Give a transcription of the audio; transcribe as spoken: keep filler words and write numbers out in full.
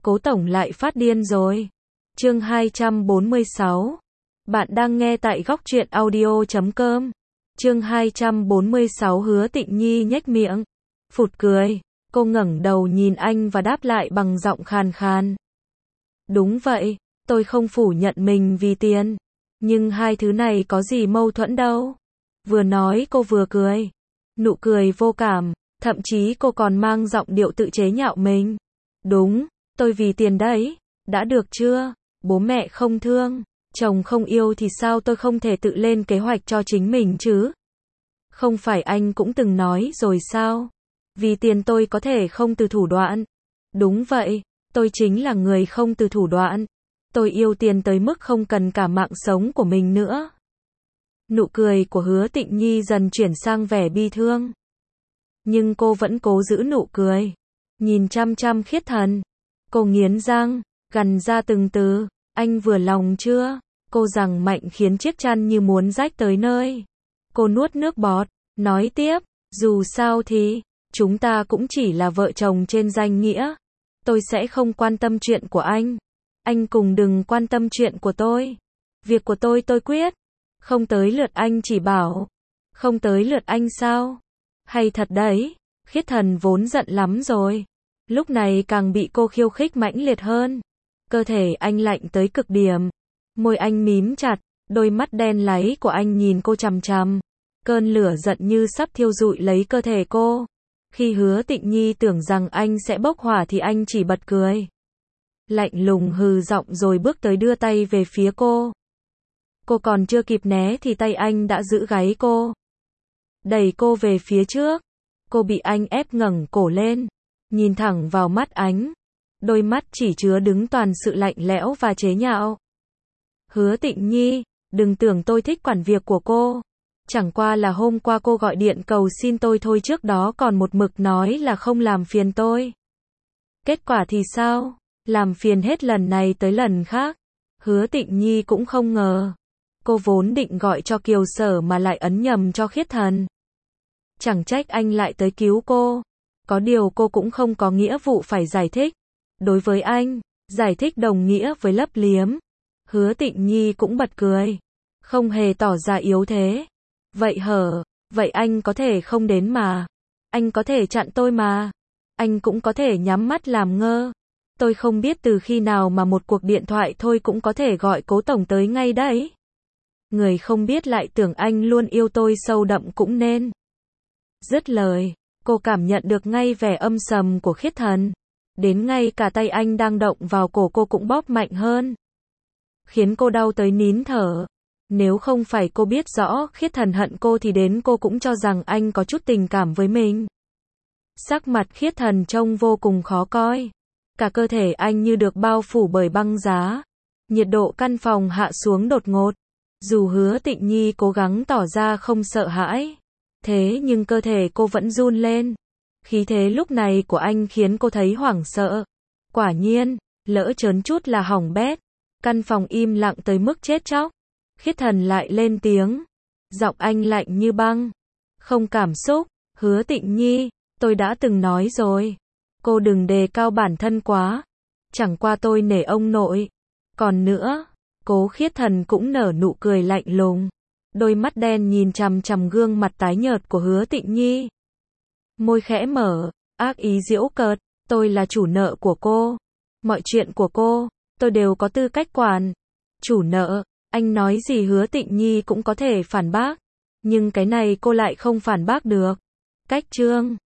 Cố tổng lại phát điên rồi. Chương hai trăm bốn mươi sáu. Bạn đang nghe tại góc truyện audio chấm com. Chương hai trăm bốn mươi sáu. Hứa Tịnh Nhi nhếch miệng, phụt cười. Cô ngẩng đầu nhìn anh và đáp lại bằng giọng khàn khàn. Đúng vậy, tôi không phủ nhận mình vì tiền. Nhưng hai thứ này có gì mâu thuẫn đâu. Vừa nói cô vừa cười. Nụ cười vô cảm, thậm chí cô còn mang giọng điệu tự chế nhạo mình. Đúng, tôi vì tiền đấy. Đã được chưa? Bố mẹ không thương, chồng không yêu thì sao tôi không thể tự lên kế hoạch cho chính mình chứ? Không phải anh cũng từng nói rồi sao? Vì tiền tôi có thể không từ thủ đoạn. Đúng vậy, tôi chính là người không từ thủ đoạn. Tôi yêu tiền tới mức không cần cả mạng sống của mình nữa. Nụ cười của Hứa Tịnh Nhi dần chuyển sang vẻ bi thương. Nhưng cô vẫn cố giữ nụ cười. Nhìn chăm chăm Khiết Thần. Cô nghiến răng, gằn ra từng từ. Anh vừa lòng chưa? Cô giằng mạnh khiến chiếc chăn như muốn rách tới nơi. Cô nuốt nước bọt, nói tiếp. Dù sao thì, chúng ta cũng chỉ là vợ chồng trên danh nghĩa. Tôi sẽ không quan tâm chuyện của anh. Anh cùng đừng quan tâm chuyện của tôi. Việc của tôi tôi quyết. Không tới lượt anh chỉ bảo. Không tới lượt anh sao? Hay thật đấy. Khiết Thần vốn giận lắm rồi. Lúc này càng bị cô khiêu khích mãnh liệt hơn. Cơ thể anh lạnh tới cực điểm. Môi anh mím chặt. Đôi mắt đen láy của anh nhìn cô chằm chằm. Cơn lửa giận như sắp thiêu rụi lấy cơ thể cô. Khi Hứa Tịnh Nhi tưởng rằng anh sẽ bốc hỏa thì anh chỉ bật cười. Lạnh lùng hừ giọng rồi bước tới đưa tay về phía cô. Cô còn chưa kịp né thì tay anh đã giữ gáy cô. Đẩy cô về phía trước. Cô bị anh ép ngẩng cổ lên. Nhìn thẳng vào mắt anh. Đôi mắt chỉ chứa đứng toàn sự lạnh lẽo và chế nhạo. Hứa Tịnh Nhi, đừng tưởng tôi thích quản việc của cô. Chẳng qua là hôm qua cô gọi điện cầu xin tôi thôi, trước đó còn một mực nói là không làm phiền tôi. Kết quả thì sao? Làm phiền hết lần này tới lần khác. Hứa Tịnh Nhi cũng không ngờ. Cô vốn định gọi cho Kiều Sở mà lại ấn nhầm cho Khiết Thần. Chẳng trách anh lại tới cứu cô. Có điều cô cũng không có nghĩa vụ phải giải thích. Đối với anh, giải thích đồng nghĩa với lấp liếm. Hứa Tịnh Nhi cũng bật cười. Không hề tỏ ra yếu thế. Vậy hở, vậy anh có thể không đến mà. Anh có thể chặn tôi mà. Anh cũng có thể nhắm mắt làm ngơ. Tôi không biết từ khi nào mà một cuộc điện thoại thôi cũng có thể gọi Cố tổng tới ngay đấy. Người không biết lại tưởng anh luôn yêu tôi sâu đậm cũng nên. Dứt lời, cô cảm nhận được ngay vẻ âm sầm của Khiết Thần. Đến ngay cả tay anh đang động vào cổ cô cũng bóp mạnh hơn. Khiến cô đau tới nín thở. Nếu không phải cô biết rõ Khiết Thần hận cô thì đến cô cũng cho rằng anh có chút tình cảm với mình. Sắc mặt Khiết Thần trông vô cùng khó coi. Cả cơ thể anh như được bao phủ bởi băng giá. Nhiệt độ căn phòng hạ xuống đột ngột. Dù Hứa Tịnh Nhi cố gắng tỏ ra không sợ hãi. Thế nhưng cơ thể cô vẫn run lên. Khí thế lúc này của anh khiến cô thấy hoảng sợ. Quả nhiên, lỡ chớn chút là hỏng bét. Căn phòng im lặng tới mức chết chóc. Khiết Thần lại lên tiếng. Giọng anh lạnh như băng. Không cảm xúc. Hứa Tịnh Nhi, tôi đã từng nói rồi. Cô đừng đề cao bản thân quá. Chẳng qua tôi nể ông nội. Còn nữa, Cố Khiết Thần cũng nở nụ cười lạnh lùng. Đôi mắt đen nhìn chằm chằm gương mặt tái nhợt của Hứa Tịnh Nhi. Môi khẽ mở, ác ý giễu cợt. Tôi là chủ nợ của cô. Mọi chuyện của cô, tôi đều có tư cách quản. Chủ nợ, anh nói gì Hứa Tịnh Nhi cũng có thể phản bác. Nhưng cái này cô lại không phản bác được. Cách chương